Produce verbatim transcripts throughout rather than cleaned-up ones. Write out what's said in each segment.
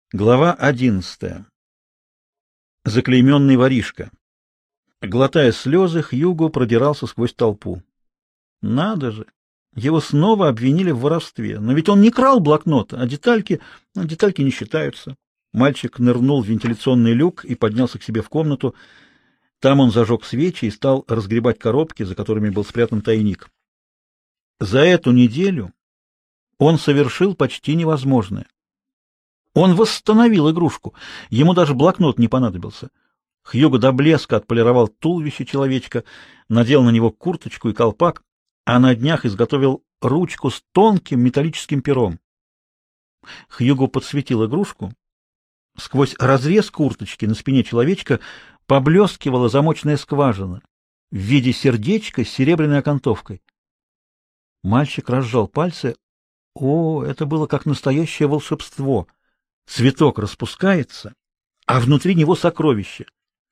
Глава одиннадцатая. Заклейменный воришка. Глотая слезы, Хьюго продирался сквозь толпу. Надо же! Его снова обвинили в воровстве. Но ведь он не крал блокнот, а детальки... Ну, детальки не считаются. Мальчик нырнул в вентиляционный люк и поднялся к себе в комнату. Там он зажег свечи и стал разгребать коробки, за которыми был спрятан тайник. За эту неделю он совершил почти невозможное. Он восстановил игрушку. Ему даже блокнот не понадобился. Хьюго до блеска отполировал туловище человечка, надел на него курточку и колпак, а на днях изготовил ручку с тонким металлическим пером. Хьюго подсветил игрушку. Сквозь разрез курточки на спине человечка поблескивала замочная скважина в виде сердечка с серебряной окантовкой. Мальчик разжал пальцы. О, это было как настоящее волшебство! Цветок распускается, а внутри него сокровище.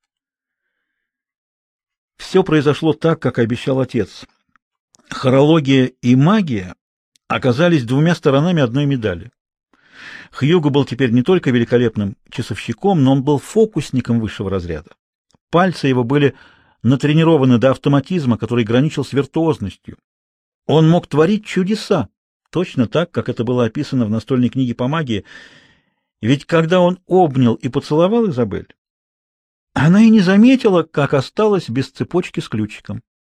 Все произошло так, как обещал отец. Хорология и магия оказались двумя сторонами одной медали. Хьюго был теперь не только великолепным часовщиком, но он был фокусником высшего разряда. Пальцы его были натренированы до автоматизма, который граничил с виртуозностью. Он мог творить чудеса, точно так, как это было описано в настольной книге по магии. Ведь когда он обнял и поцеловал Изабель, она и не заметила, как осталась без цепочки с ключиком.